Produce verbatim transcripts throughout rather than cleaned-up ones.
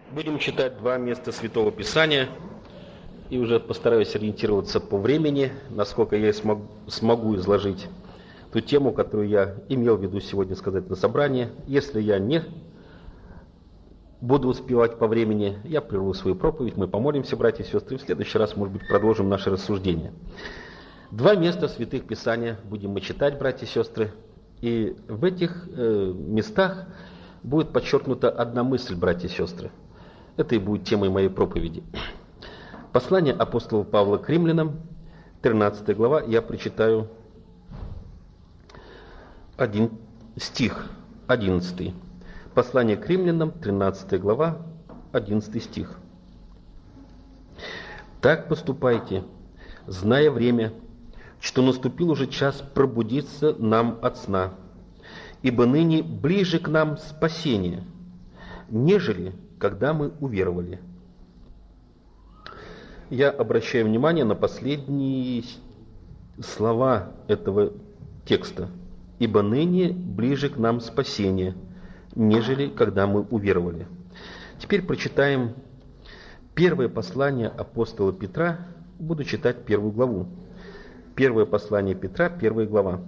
Будем читать два места Святого Писания, и уже постараюсь ориентироваться по времени, насколько я смог, смогу изложить ту тему, которую я имел в виду сегодня сказать на собрании. Если я не буду успевать по времени, я прерву свою проповедь, мы помолимся, братья и сестры, и в следующий раз, может быть, продолжим наше рассуждение. Два места Святых Писания будем мы читать, братья и сестры, и в этих э, местах будет подчеркнута одна мысль, братья и сестры. Это и будет темой моей проповеди. Послание апостола Павла к римлянам, тринадцатая глава, я прочитаю один стих, одиннадцатый. Послание к римлянам, тринадцатая глава, одиннадцатый стих. «Так поступайте, зная время, что наступил уже час пробудиться нам от сна, ибо ныне ближе к нам спасение, нежели когда мы уверовали». Я обращаю внимание на последние слова этого текста. «Ибо ныне ближе к нам спасение, нежели когда мы уверовали». Теперь прочитаем первое послание апостола Петра. Буду читать первую главу. Первое послание Петра, первая глава.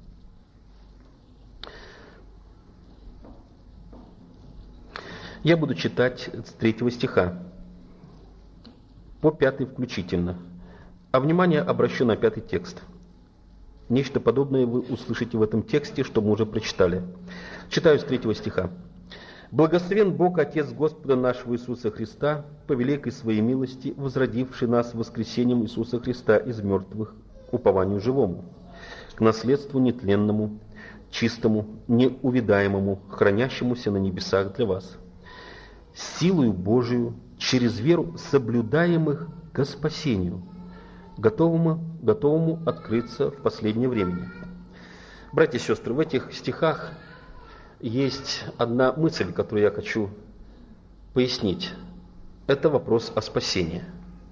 Я буду читать с третьего стиха по пятый включительно. А внимание обращу на пятый текст. Нечто подобное вы услышите в этом тексте, что мы уже прочитали. Читаю с третьего стиха. «Благословен Бог, Отец Господа нашего Иисуса Христа, по великой своей милости, возродивший нас воскресением Иисуса Христа из мертвых к упованию живому, к наследству нетленному, чистому, неувидаемому, хранящемуся на небесах для вас, силою Божию, через веру соблюдаемых ко спасению, готовому, готовому открыться в последнее время». Братья и сестры, в этих стихах есть одна мысль, которую я хочу пояснить. Это вопрос о спасении.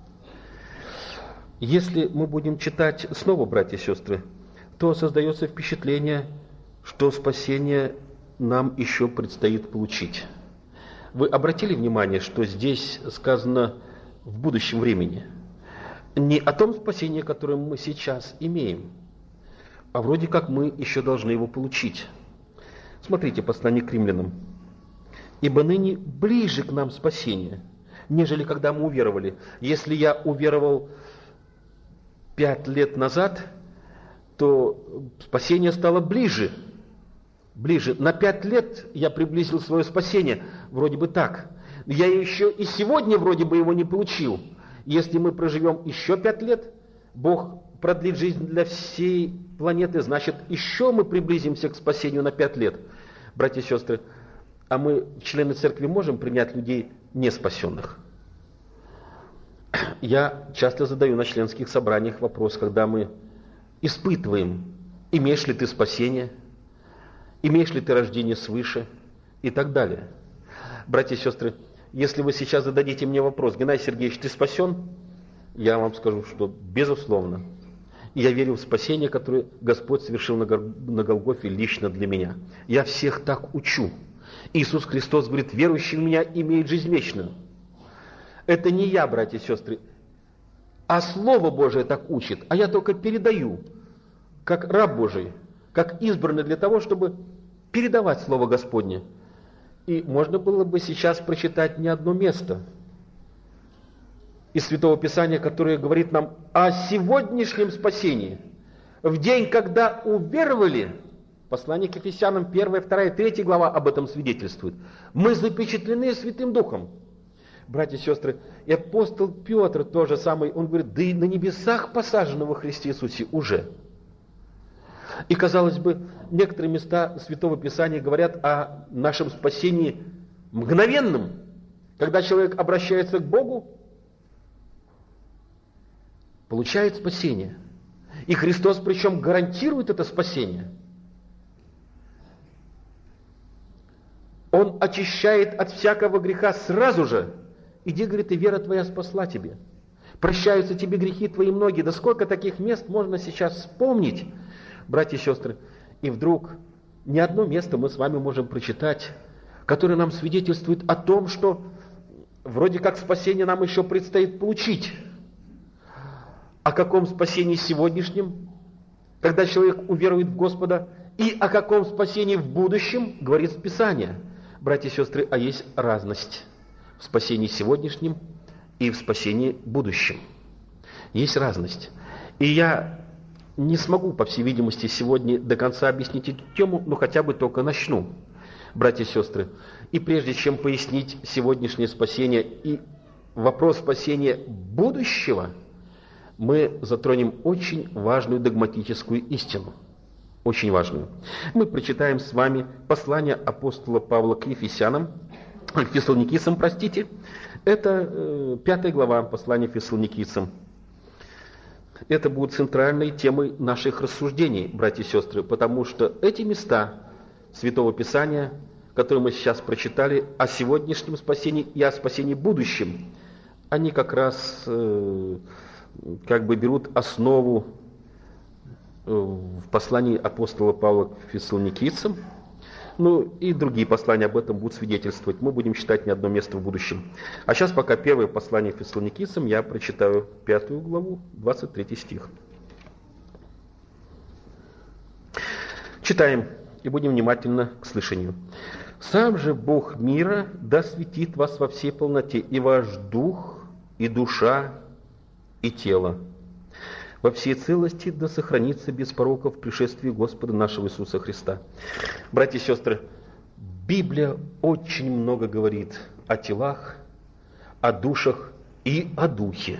Если мы будем читать снова, братья и сестры, то создается впечатление, что спасение нам еще предстоит получить. Вы обратили внимание, что здесь сказано в будущем времени? Не о том спасении, которое мы сейчас имеем, а вроде как мы еще должны его получить. Смотрите, послание к римлянам. «Ибо ныне ближе к нам спасение, нежели когда мы уверовали». Если я уверовал пять лет назад, то спасение стало ближе. Ближе. На пять лет я приблизил свое спасение. Вроде бы так. Я еще и сегодня вроде бы его не получил. Если мы проживем еще пять лет, Бог продлит жизнь для всей планеты, значит, еще мы приблизимся к спасению на пять лет. Братья и сестры, а мы, члены церкви, можем принять людей неспасенных? Я часто задаю на членских собраниях вопрос, когда мы испытываем, имеешь ли ты спасение, имеешь ли ты рождение свыше и так далее. Братья и сестры, если вы сейчас зададите мне вопрос: Геннадий Сергеевич, ты спасен? Я вам скажу, что безусловно. Я верю в спасение, которое Господь совершил на Голгофе лично для меня. Я всех так учу. Иисус Христос говорит: верующий в меня имеет жизнь вечную. Это не я, братья и сестры, а Слово Божие так учит, а я только передаю, как раб Божий, как избранный для того, чтобы передавать Слово Господне. И можно было бы сейчас прочитать не одно место из Святого Писания, которое говорит нам о сегодняшнем спасении. В день, когда уверовали, послание к Ефесянам первая, вторая, третья глава об этом свидетельствует. Мы запечатлены Святым Духом. Братья и сестры, и апостол Петр тоже самый, он говорит: да и на небесах посажено во Христе Иисусе уже. И, казалось бы, некоторые места Святого Писания говорят о нашем спасении мгновенном, когда человек обращается к Богу, получает спасение. И Христос, причем, гарантирует это спасение. Он очищает от всякого греха сразу же. Иди, говорит, и вера твоя спасла тебе. Прощаются тебе грехи твои многие. Да сколько таких мест можно сейчас вспомнить, братья и сестры. И вдруг не одно место мы с вами можем прочитать, которое нам свидетельствует о том, что вроде как спасение нам еще предстоит получить. О каком спасении сегодняшнем, когда человек уверует в Господа, и о каком спасении в будущем, говорит Писание. Братья и сестры, а есть разность в спасении сегодняшнем и в спасении будущем. Есть разность. И я не смогу, по всей видимости, сегодня до конца объяснить эту тему, но хотя бы только начну, братья и сестры. И прежде чем пояснить сегодняшнее спасение и вопрос спасения будущего, мы затронем очень важную догматическую истину. Очень важную. Мы прочитаем с вами послание апостола Павла к Ефесянам, к Фессалоникийцам, простите. Это э, пятая глава послания Фессалоникийцам. Это будут центральной темой наших рассуждений, братья и сестры, потому что эти места Святого Писания, которые мы сейчас прочитали, о сегодняшнем спасении и о спасении будущем, они как раз э, как бы берут основу в послании апостола Павла к Фессалоникийцам. Ну и другие послания об этом будут свидетельствовать. Мы будем читать не одно место в будущем. А сейчас пока первое послание к Фессалоникийцам, я прочитаю пятую главу, двадцать третий стих. Читаем и будем внимательны к слышанию. «Сам же Бог мира да осветит вас во всей полноте, и ваш дух, и душа, и тело во всей целости да сохранится без порока в пришествии Господа нашего Иисуса Христа». Братья и сестры, Библия очень много говорит о телах, о душах и о духе.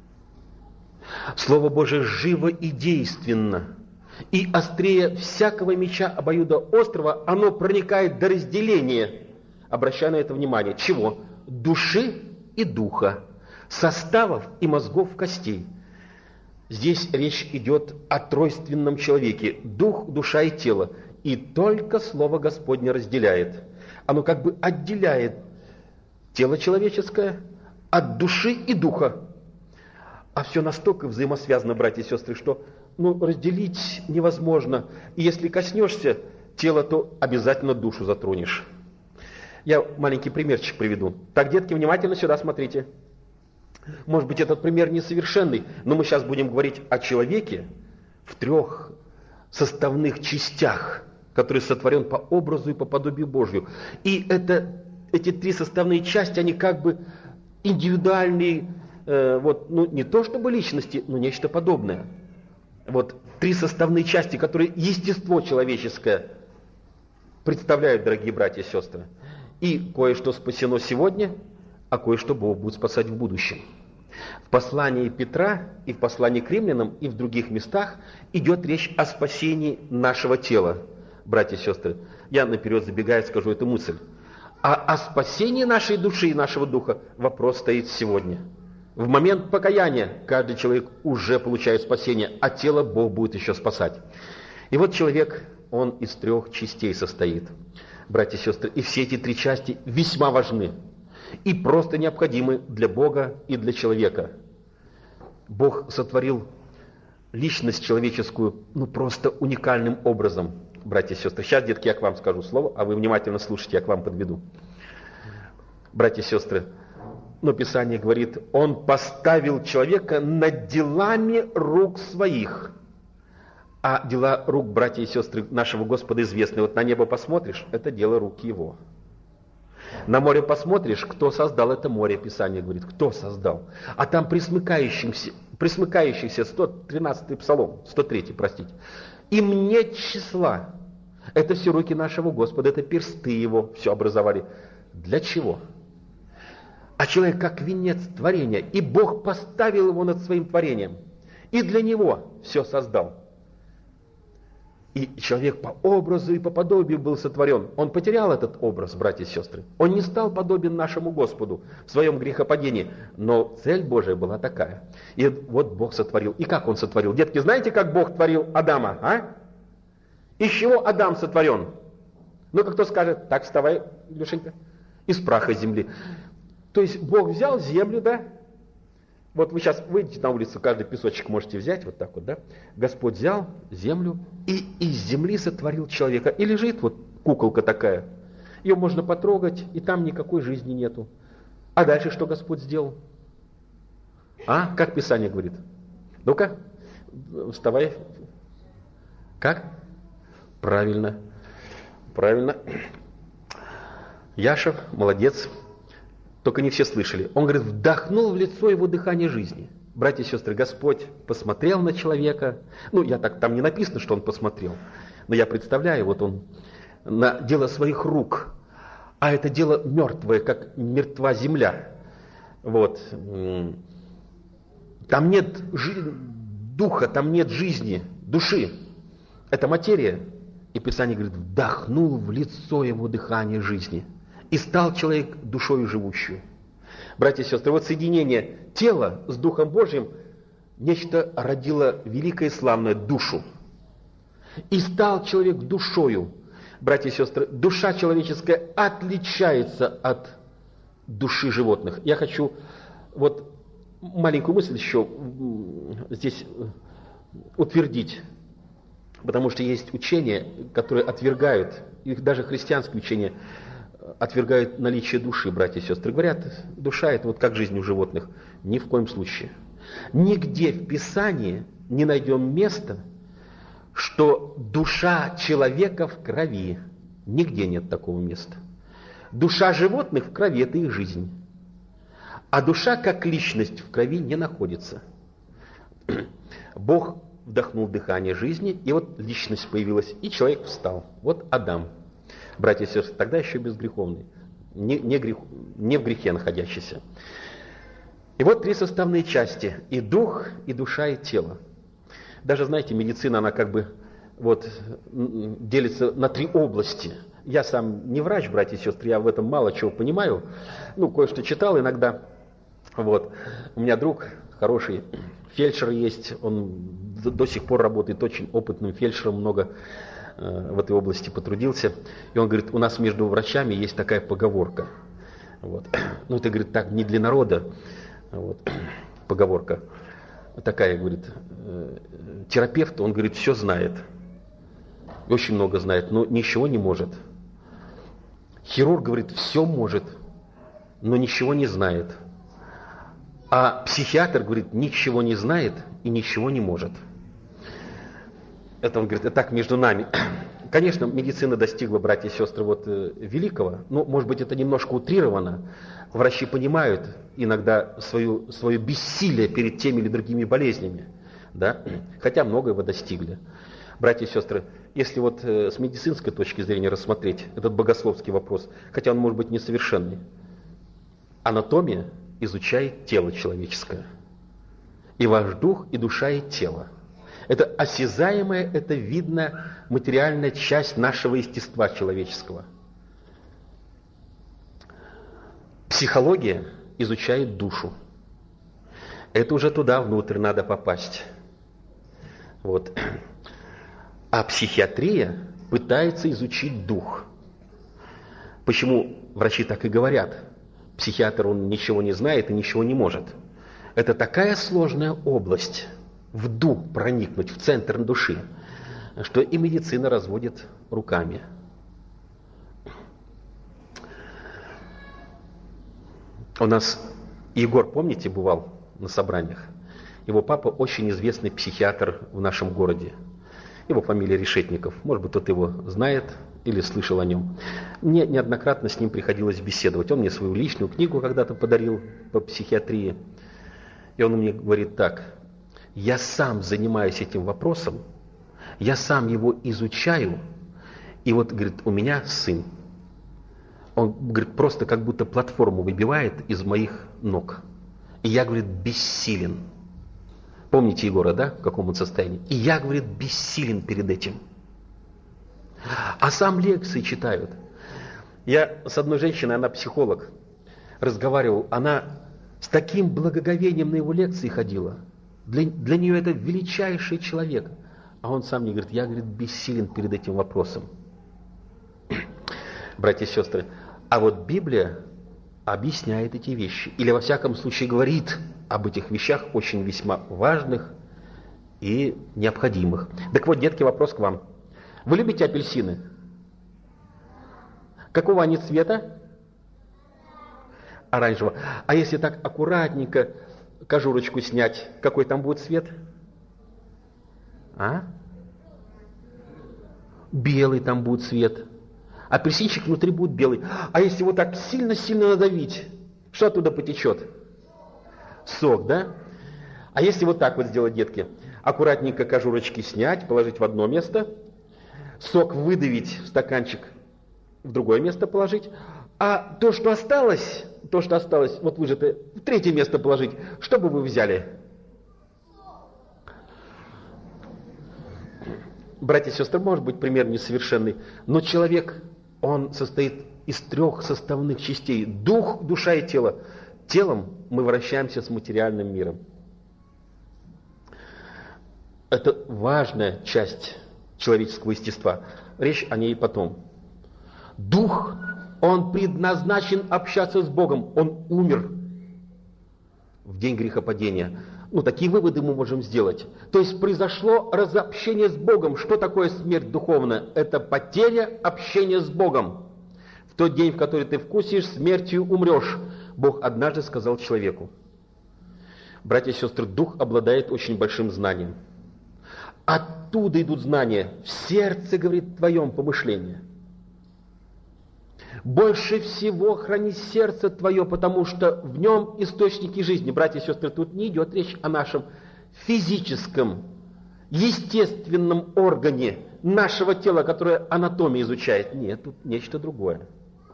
Слово Божие живо и действенно, и острее всякого меча обоюдоострого, оно проникает до разделения, обращая на это внимание, чего? Души и духа, составов и мозгов костей. Здесь речь идет о тройственном человеке, дух, душа и тело. И только Слово Господне разделяет. Оно как бы отделяет тело человеческое от души и духа. А все настолько взаимосвязано, братья и сестры, что ну, разделить невозможно. И если коснешься тела, то обязательно душу затронешь. Я маленький примерчик приведу. Так, детки, внимательно сюда смотрите. Может быть, этот пример несовершенный, но мы сейчас будем говорить о человеке в трех составных частях, который сотворен по образу и по подобию Божию. И это, эти три составные части, они как бы индивидуальные, э, вот, ну, не то чтобы личности, но нечто подобное. Вот три составные части, которые естество человеческое представляют, дорогие братья и сестры. И кое-что спасено сегодня, а кое-что Бог будет спасать в будущем. В послании Петра и в послании к римлянам и в других местах идет речь о спасении нашего тела. Братья и сестры, я наперед забегая скажу эту мысль. А о спасении нашей души и нашего духа вопрос стоит сегодня. В момент покаяния каждый человек уже получает спасение, а тело Бог будет еще спасать. И вот человек, он из трех частей состоит. Братья и сестры, и все эти три части весьма важны. И просто необходимы для Бога и для человека. Бог сотворил личность человеческую, ну просто уникальным образом, братья и сестры. Сейчас, детки, я к вам скажу слово, а вы внимательно слушайте, я к вам подведу. Братья и сестры, но Писание говорит, Он поставил человека над делами рук своих. А дела рук, братья и сестры, нашего Господа известны. Вот на небо посмотришь, это дело рук Его. На море посмотришь, кто создал это море, Писание говорит, кто создал. А там присмыкающийся, присмыкающийся сто тринадцатый псалом, сто третий, простите. Им нет числа. Это все руки нашего Господа, это персты Его все образовали. Для чего? А человек как венец творения, и Бог поставил его над своим творением. И для него все создал. И человек по образу и по подобию был сотворен. Он потерял этот образ, братья и сестры. Он не стал подобен нашему Господу в своем грехопадении. Но цель Божия была такая. И вот Бог сотворил. И как Он сотворил? Детки, знаете, как Бог творил Адама? А? Из чего Адам сотворен? Ну-ка, кто скажет? Так, вставай, Илюшенька. Из праха земли. То есть Бог взял землю, да? Вот вы сейчас выйдете на улицу, каждый песочек можете взять, вот так вот, да? Господь взял землю и из земли сотворил человека. И лежит вот куколка такая. Ее можно потрогать, и там никакой жизни нету. А дальше что Господь сделал? А? Как Писание говорит? Ну-ка, вставай. Как? Правильно. Правильно. Яшев, молодец. Только не все слышали. Он говорит, вдохнул в лицо его дыхание жизни. Братья и сестры, Господь посмотрел на человека. Ну, я так, там не написано, что он посмотрел. Но я представляю, вот он на дело своих рук. А это дело мертвое, как мертва земля. Вот. Там нет жи- духа, там нет жизни, души. Это материя. И Писание говорит, вдохнул в лицо его дыхание жизни. И стал человек душою живущую. Братья и сестры, вот соединение тела с Духом Божьим нечто родило великое и славное душу. И стал человек душою. Братья и сестры, душа человеческая отличается от души животных. Я хочу вот маленькую мысль еще здесь утвердить. Потому что есть учения, которые отвергают, их даже христианские учения отвергают наличие души, братья и сестры. Говорят, душа это вот как жизнь у животных. Ни в коем случае. Нигде в Писании не найдем места, что душа человека в крови. Нигде нет такого места. Душа животных в крови – это их жизнь. А душа как личность в крови не находится. Бог вдохнул дыхание жизни, и вот личность появилась, и человек встал. Вот Адам. Братья и сестры, тогда еще безгреховный, не, не, грех, не в грехе находящийся. И вот три составные части. И дух, и душа, и тело. Даже, знаете, медицина, она как бы вот делится на три области. Я сам не врач, братья и сестры, я в этом мало чего понимаю. Ну, кое-что читал иногда. Вот. У меня друг хороший фельдшер есть, он до сих пор работает очень опытным фельдшером, много э, в этой области потрудился. И он говорит, у нас между врачами есть такая поговорка. Вот. Ну, это, говорит, так не для народа. Вот. Поговорка такая, говорит, э, терапевт, он, говорит, все знает. Очень много знает, но ничего не может. Хирург, говорит, все может, но ничего не знает. А психиатр, говорит, ничего не знает и ничего не может. Это он говорит, это так между нами. Конечно, медицина достигла, братья и сестры, вот, э, великого, но, может быть, это немножко утрировано. Врачи понимают иногда свою, свое бессилие перед теми или другими болезнями, да? Хотя многое вы достигли. Братья и сестры, если вот э, с медицинской точки зрения рассмотреть этот богословский вопрос, хотя он может быть несовершенный, анатомия изучает тело человеческое. И ваш дух, и душа, и тело. Это осязаемая, это видно материальная часть нашего естества человеческого. Психология изучает душу. Это уже туда внутрь надо попасть. Вот. А психиатрия пытается изучить дух. Почему врачи так и говорят? Психиатр, он ничего не знает и ничего не может. Это такая сложная область, в дух проникнуть, в центр души, что и медицина разводит руками. У нас Егор, помните, бывал на собраниях? Его папа очень известный психиатр в нашем городе. Его фамилия Решетников. Может быть, кто-то его знает или слышал о нем. Мне неоднократно с ним приходилось беседовать. Он мне свою личную книгу когда-то подарил по психиатрии. И он мне говорит так: я сам занимаюсь этим вопросом, я сам его изучаю, и вот, говорит, у меня сын. Он, говорит, просто как будто платформу выбивает из моих ног. И я, говорит, бессилен. Помните Егора, да, в каком он состоянии? И я, говорит, бессилен перед этим. А сам лекции читают. Я с одной женщиной, она психолог, разговаривал. Она с таким благоговением на его лекции ходила. Для, для нее это величайший человек. А он сам мне говорит, я, говорит, бессилен перед этим вопросом. Братья и сестры, а вот Библия объясняет эти вещи. Или, во всяком случае, говорит об этих вещах, очень весьма важных и необходимых. Так вот, детки, вопрос к вам. Вы любите апельсины? Какого они цвета? оранжевого. А если так аккуратненько кожурочку снять, какой там будет цвет? А? Белый там будет цвет. Апельсинчик внутри будет белый. А если вот так сильно-сильно надавить, что оттуда потечет? Сок, да? А если вот так вот сделать, детки? Аккуратненько кожурочки снять, положить в одно место, сок выдавить в стаканчик, в другое место положить, а то, что осталось, то, что осталось, вот выжатое, в третье место положить, что бы вы взяли? Братья и сестры, может быть, пример несовершенный, но человек, он состоит из трех составных частей. Дух, душа и тело. Телом мы вращаемся с материальным миром. Это важная часть человеческого естества. Речь о ней потом. Дух, он предназначен общаться с Богом. Он умер в день грехопадения. Ну, такие выводы мы можем сделать. То есть произошло разобщение с Богом. Что такое смерть духовная? Это потеря общения с Богом. В тот день, в который ты вкусишь, смертью умрешь. Бог однажды сказал человеку. Братья и сестры, Дух обладает очень большим знанием. Оттуда идут знания. В сердце, говорит, твоем помышление. Больше всего храни сердце твое, потому что в нем источники жизни. Братья и сестры, тут не идет речь о нашем физическом, естественном органе нашего тела, которое анатомия изучает. Нет, тут нечто другое.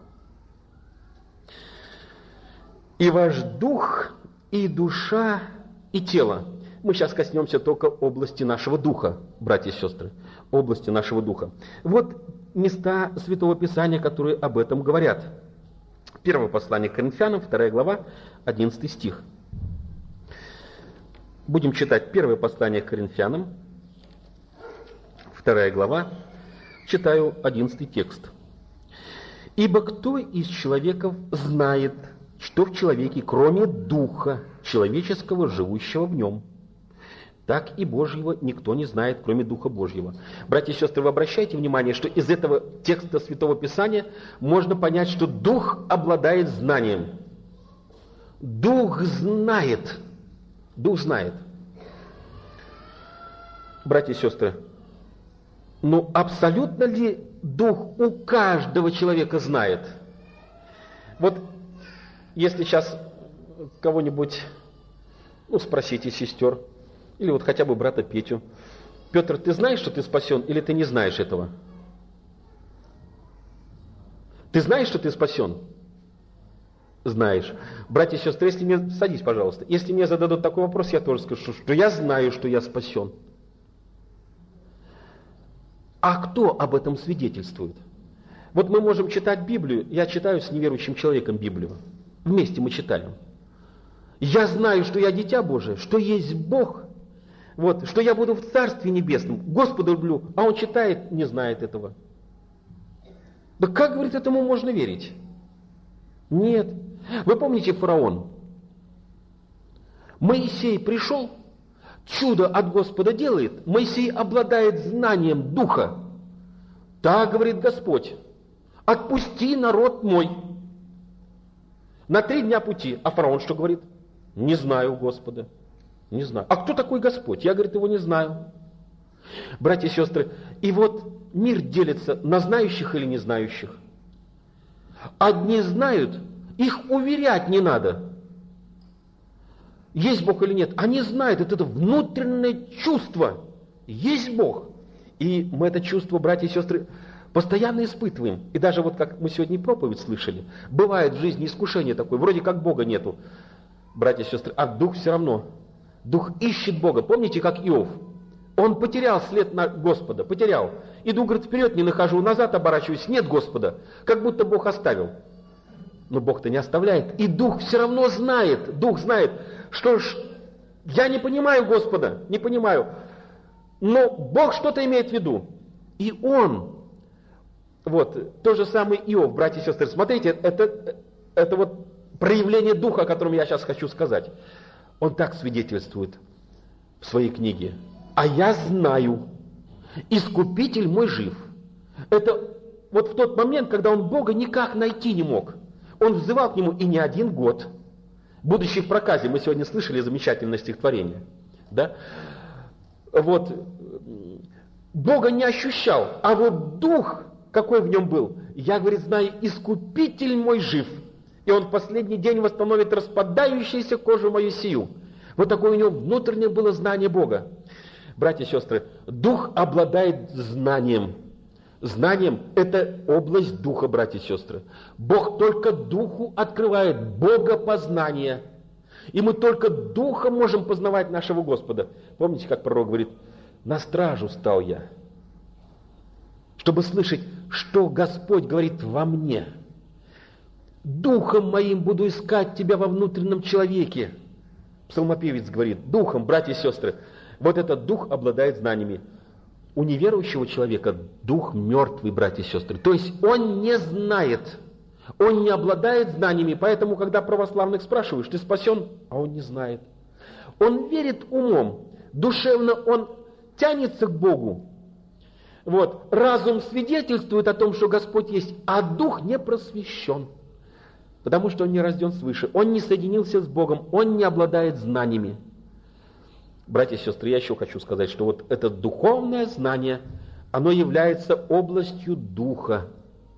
И ваш дух, и душа, и тело. Мы сейчас коснемся только области нашего духа, братья и сестры, области нашего духа. Вот места Святого Писания, которые об этом говорят. Первое послание к Коринфянам, вторая глава, одиннадцатый стих. Будем читать первое послание к Коринфянам, вторая глава, читаю одиннадцатый текст. «Ибо кто из человеков знает, что в человеке, кроме духа человеческого, живущего в нем? Так и Божьего никто не знает, кроме Духа Божьего». Братья и сестры, вы обращайте внимание, что из этого текста Святого Писания можно понять, что Дух обладает знанием. Дух знает. Дух знает. Братья и сестры, ну абсолютно ли Дух у каждого человека знает? Вот если сейчас кого-нибудь, ну спросите сестер, или вот хотя бы брата Петю: Петр, ты знаешь, что ты спасен, или ты не знаешь этого? Ты знаешь, что ты спасен? Знаешь. Братья и сестры, если мне... Садись, пожалуйста. Если мне зададут такой вопрос, я тоже скажу, что я знаю, что я спасен. А кто об этом свидетельствует? Вот мы можем читать Библию, я читаю с неверующим человеком Библию. Вместе мы читаем. Я знаю, что я дитя Божие, что есть Бог, вот, что я буду в Царстве Небесном, Господа люблю, а он читает, не знает этого. Да как, говорит, этому можно верить? Нет. Вы помните фараон? Моисей пришел, чудо от Господа делает, Моисей обладает знанием Духа. Так, говорит Господь, отпусти народ мой на три дня пути. А фараон что говорит? Не знаю Господа. Не знаю. А кто такой Господь? Я, говорит, его не знаю. Братья и сестры, и вот мир делится на знающих или не знающих. Одни знают, их уверять не надо. Есть Бог или нет? Они знают, это, это внутреннее чувство. Есть Бог. И мы это чувство, братья и сестры, постоянно испытываем. И даже вот как мы сегодня проповедь слышали, бывает в жизни искушение такое, вроде как Бога нету, братья и сестры, а Дух все равно. Дух ищет Бога. Помните, как Иов? Он потерял след на Господа, потерял. Иду, говорит, вперед не нахожу, назад оборачиваюсь, нет Господа. Как будто Бог оставил. Но Бог-то не оставляет. И Дух все равно знает, Дух знает, что ж, я не понимаю Господа, не понимаю. Но Бог что-то имеет в виду. И Он, вот, то же самое Иов, братья и сестры, смотрите, это, это вот проявление Духа, о котором я сейчас хочу сказать. Он так свидетельствует в своей книге. А я знаю, Искупитель мой жив. Это вот в тот момент, когда он Бога никак найти не мог. Он взывал к нему и не один год. Будучи в проказе, мы сегодня слышали замечательное стихотворение. Да? Вот. Бога не ощущал, а вот дух, какой в нем был, я, говорит, знаю, искупитель мой жив, и он в последний день восстановит распадающуюся кожу мою сию. Вот такое у него внутреннее было знание Бога. Братья и сестры, дух обладает знанием. Знанием – это область духа, братья и сестры. Бог только духу открывает богопознание. И мы только духом можем познавать нашего Господа. Помните, как пророк говорит: «На стражу стал я, чтобы слышать, что Господь говорит во мне. Духом моим буду искать тебя во внутреннем человеке». Псалмопевец говорит: духом, братья и сестры, вот этот дух обладает знаниями. У неверующего человека дух мертвый, братья и сестры. То есть он не знает, он не обладает знаниями. Поэтому, когда православных спрашиваешь: ты спасен? А он не знает. Он верит умом, душевно он тянется к Богу. Вот. Разум свидетельствует о том, что Господь есть, а дух не просвещен. Потому что он не рожден свыше, он не соединился с Богом, он не обладает знаниями. Братья и сестры, я еще хочу сказать, что вот это духовное знание, оно является областью духа.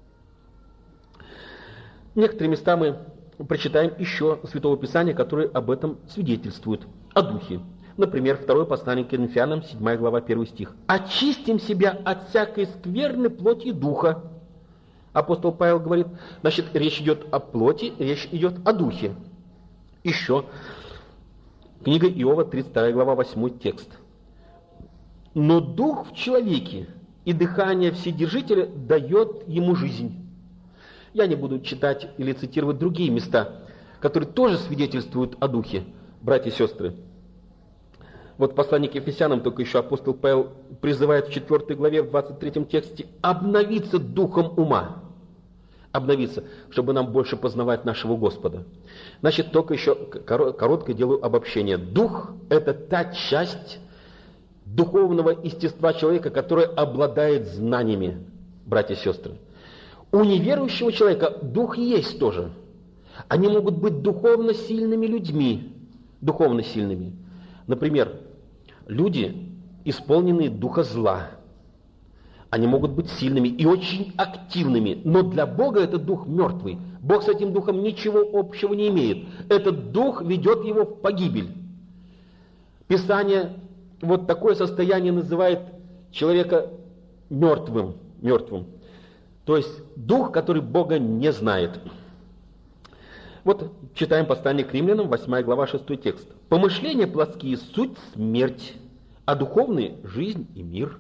Некоторые места мы прочитаем еще Святого Писания, которые об этом свидетельствуют, о духе. Например, второе послание к Коринфянам, седьмая глава, первый стих. «Очистим себя от всякой скверны плоти духа». Апостол Павел говорит, значит, речь идет о плоти, речь идет о духе. Еще книга Иова, тридцать вторая глава, восьмой текст. «Но дух в человеке, и дыхание Вседержителя дает ему жизнь». Я не буду читать или цитировать другие места, которые тоже свидетельствуют о духе, братья и сестры. Вот в послании к Ефесянам только еще апостол Павел призывает в четвёртой главе, в двадцать третьем тексте, обновиться духом ума. Обновиться, чтобы нам больше познавать нашего Господа. Значит, только еще короткое делаю обобщение. Дух – это та часть духовного естества человека, которая обладает знаниями, братья и сестры. У неверующего человека дух есть тоже. Они могут быть духовно сильными людьми, духовно сильными. Например, люди, исполненные духа зла, они могут быть сильными и очень активными, но для Бога этот дух мертвый. Бог с этим духом ничего общего не имеет. Этот дух ведет его в погибель. Писание вот такое состояние называет человека мертвым, мертвым. То есть дух, который Бога не знает. Вот читаем послание к Римлянам, восьмая глава, шестой текст. «Помышления плотские – суть смерть, а духовные – жизнь и мир».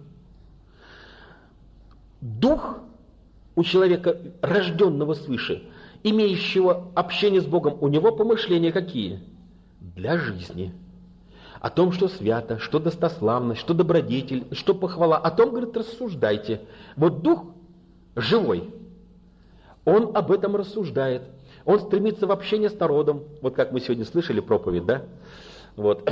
Дух у человека, рожденного свыше, имеющего общение с Богом, у него помышления какие? Для жизни. О том, что свято, что достославно, что добродетель, что похвала. О том, говорит, рассуждайте. Вот дух живой, он об этом рассуждает. Он стремится в общение с народом. Вот как мы сегодня слышали проповедь, да? Вот.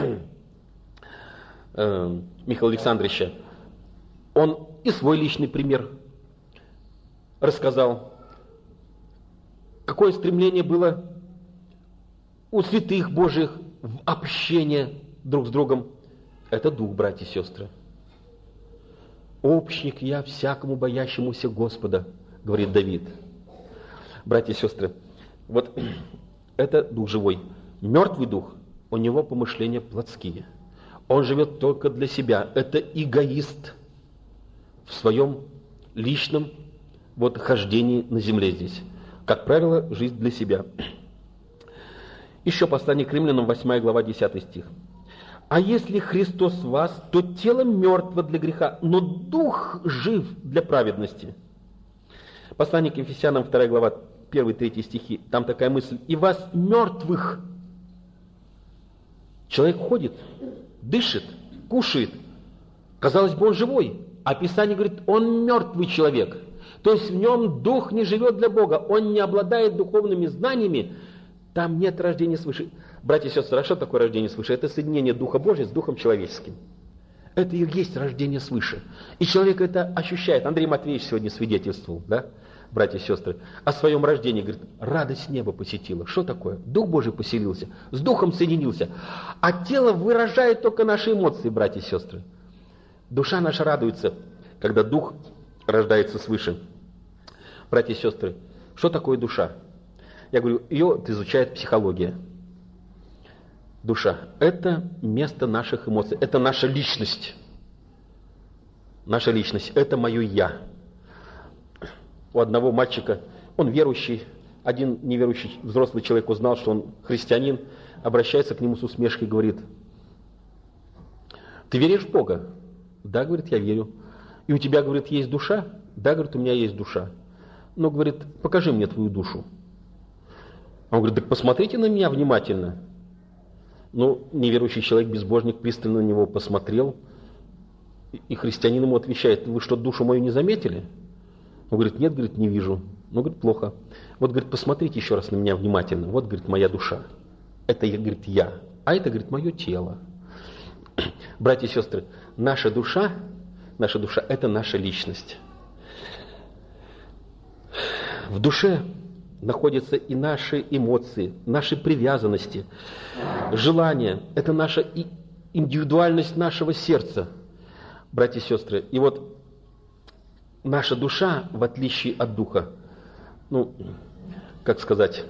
Михаила Александровича. Он и свой личный пример рассказал. Какое стремление было у святых Божьих в общение друг с другом. Это дух, братья и сестры. «Общник я всякому боящемуся Господа», говорит Давид. Братья и сестры, вот это дух живой. Мертвый дух, у него помышления плотские. Он живет только для себя. Это эгоист в своем личном вот, хождении на земле здесь. Как правило, жизнь для себя. Еще послание к Римлянам, восьмая глава, десятый стих. «А если Христос в вас, то тело мертво для греха, но дух жив для праведности». Послание к Ефесянам, вторая глава, первый-третий стихи. Там такая мысль. «И вас мертвых». Человек ходит, дышит, кушает. Казалось бы, он живой. А Писание говорит, он мертвый человек. То есть в нем дух не живет для Бога. Он не обладает духовными знаниями. Там нет рождения свыше. Братья и сестры, а что такое рождение свыше? Это соединение Духа Божия с Духом человеческим. Это и есть рождение свыше. И человек это ощущает. Андрей Матвеевич сегодня свидетельствовал, да? братья и сестры, о своем рождении, говорит, радость неба посетила. Что такое? Дух Божий поселился, с Духом соединился. А тело выражает только наши эмоции, братья и сестры. Душа наша радуется, когда Дух рождается свыше. Братья и сестры, что такое душа? Я говорю, ее изучает психология. Душа – это место наших эмоций, это наша личность. Наша личность – это мое «я». У одного мальчика, он верующий, один неверующий взрослый человек узнал, что он христианин, обращается к нему с усмешкой и говорит, ты веришь в Бога? Да, говорит, я верю. И у тебя, говорит, есть душа? Да, говорит, у меня есть душа. Но, говорит, покажи мне твою душу. Он говорит, так посмотрите на меня внимательно. Ну, неверующий человек, безбожник, пристально на него посмотрел, и христианин ему отвечает, вы что, душу мою не заметили? Он говорит, нет, говорит, не вижу. Ну, говорит, плохо. Вот, говорит, посмотрите еще раз на меня внимательно. Вот, говорит, моя душа. Это, говорит, я. А это, говорит, мое тело. Братья и сестры, наша душа, наша душа – это наша личность. В душе находятся и наши эмоции, наши привязанности, желания. Это наша индивидуальность нашего сердца, братья и сестры. И вот наша душа, в отличие от духа, ну, как сказать,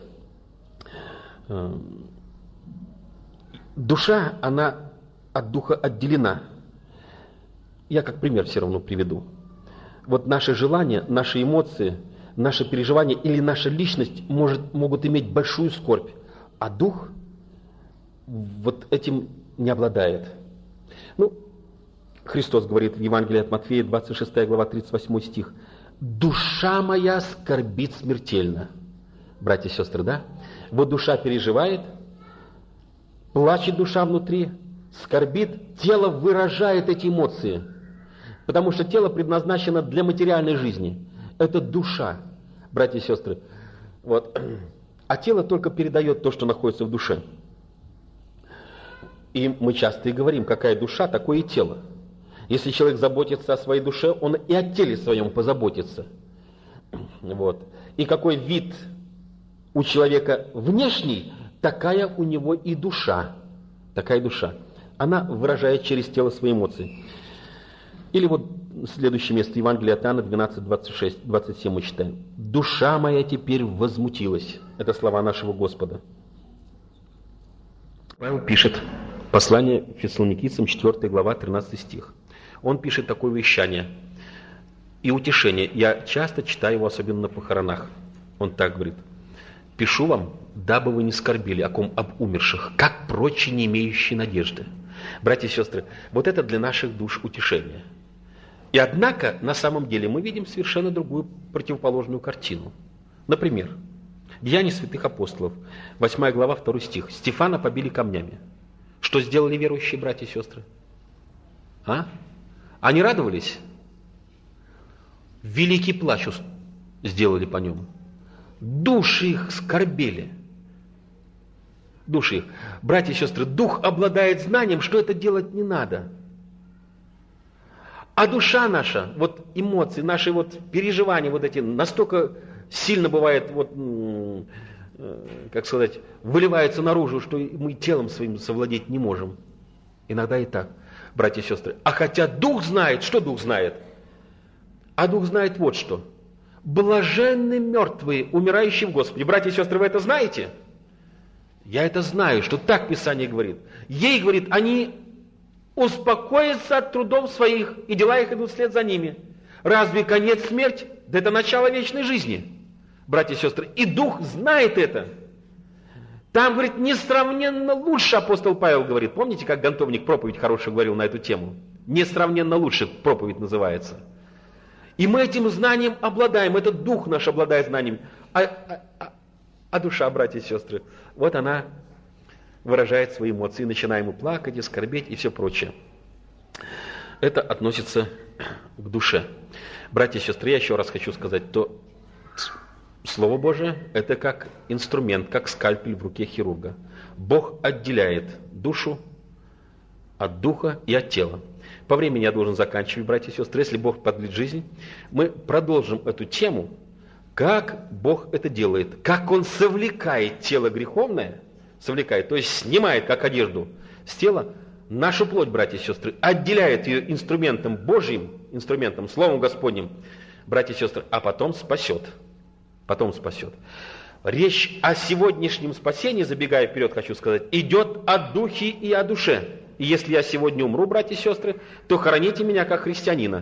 душа, она от духа отделена. Я как пример все равно приведу. Вот наши желания, наши эмоции, наши переживания или наша личность может, могут иметь большую скорбь, а дух вот этим не обладает. Ну, Христос говорит в Евангелии от Матфея, двадцать шестая глава, тридцать восьмой стих. «Душа моя скорбит смертельно». Братья и сестры, да? Вот душа переживает, плачет душа внутри, скорбит, тело выражает эти эмоции. Потому что тело предназначено для материальной жизни. Это душа, братья и сестры. Вот. А тело только передает то, что находится в душе. И мы часто и говорим, какая душа, такое и тело. Если человек заботится о своей душе, он и о теле своем позаботится. Вот. И какой вид у человека внешний, такая у него и душа. Такая душа. Она выражает через тело свои эмоции. Или вот следующее место, Евангелие от Иоанна двенадцать, двадцать шесть, двадцать семь мы читаем. «Душа моя теперь возмутилась». Это слова нашего Господа. Павел пишет, послание Фессалоникийцам, четвёртая глава, тринадцатый стих. Он пишет такое вещание и утешение. Я часто читаю его, особенно на похоронах. Он так говорит. «Пишу вам, дабы вы не скорбили о ком об умерших, как прочие, не имеющие надежды». Братья и сестры, вот это для наших душ утешение. И однако, на самом деле, мы видим совершенно другую противоположную картину. Например, Деяния святых апостолов, восьмая глава, второй стих. Стефана побили камнями. Что сделали верующие братья и сестры? А? Они радовались? Великий плач сделали по нему. Души их скорбели. Души их. Братья и сестры, дух обладает знанием, что это делать не надо. А душа наша, вот эмоции, наши вот переживания, вот эти, настолько сильно бывает, вот, как сказать, выливаются наружу, что мы телом своим совладеть не можем. Иногда и так, братья и сестры. А хотя дух знает, что дух знает? А дух знает вот что. Блаженны мертвые, умирающие в Господе. Братья и сестры, вы это знаете? Я это знаю, что так Писание говорит. Ей, говорит, они успокоятся от трудов своих, и дела их идут вслед за ними. Разве конец смерть? Да это начало вечной жизни, братья и сестры. И Дух знает это. Там, говорит, несравненно лучше, апостол Павел говорит. Помните, как Гонтовник проповедь хорошую говорил на эту тему? Несравненно лучше проповедь называется. И мы этим знанием обладаем, этот Дух наш обладает знанием. А, а, а, а душа, братья и сестры, вот она выражает свои эмоции, начинаем и плакать, и скорбеть, и все прочее. Это относится к душе. Братья и сестры, я еще раз хочу сказать, то Слово Божие – это как инструмент, как скальпель в руке хирурга. Бог отделяет душу от духа и от тела. По времени я должен заканчивать, братья и сестры. Если Бог продлит жизнь, мы продолжим эту тему, Как Бог это делает? Как Он совлекает тело греховное, совлекает, то есть снимает, как одежду, с тела нашу плоть, братья и сестры, отделяет ее инструментом Божьим, инструментом, Словом Господним, братья и сестры, а потом спасет. Потом спасет. Речь о сегодняшнем спасении, забегая вперед, хочу сказать, идет о духе и о душе. И если я сегодня умру, братья и сестры, то хороните меня как христианина.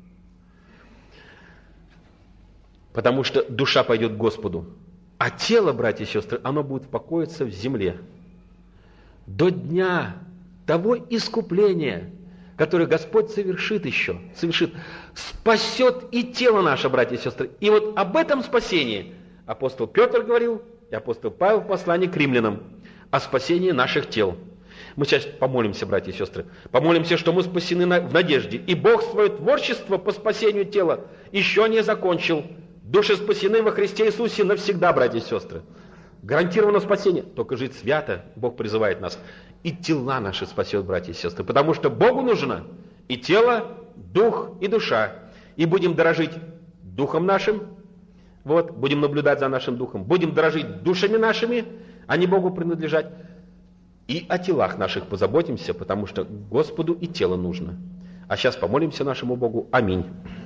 Потому что душа пойдет к Господу. А тело, братья и сестры, оно будет покоиться в земле. До дня того искупления, которое Господь совершит еще, совершит, спасет и тело наше, братья и сестры. И вот об этом спасении апостол Петр говорил, и апостол Павел в послании к римлянам, о спасении наших тел. Мы сейчас помолимся, братья и сестры, помолимся, что мы спасены в надежде. И Бог свое творчество по спасению тела еще не закончил. Души спасены во Христе Иисусе навсегда, братья и сестры. Гарантировано спасение. Только жить свято Бог призывает нас. И тела наши спасет, братья и сестры. Потому что Богу нужно и тело, дух и душа. И будем дорожить духом нашим. Вот, будем наблюдать за нашим духом. Будем дорожить душами нашими, а не Богу принадлежать. И о телах наших позаботимся, потому что Господу и тело нужно. А сейчас помолимся нашему Богу. Аминь.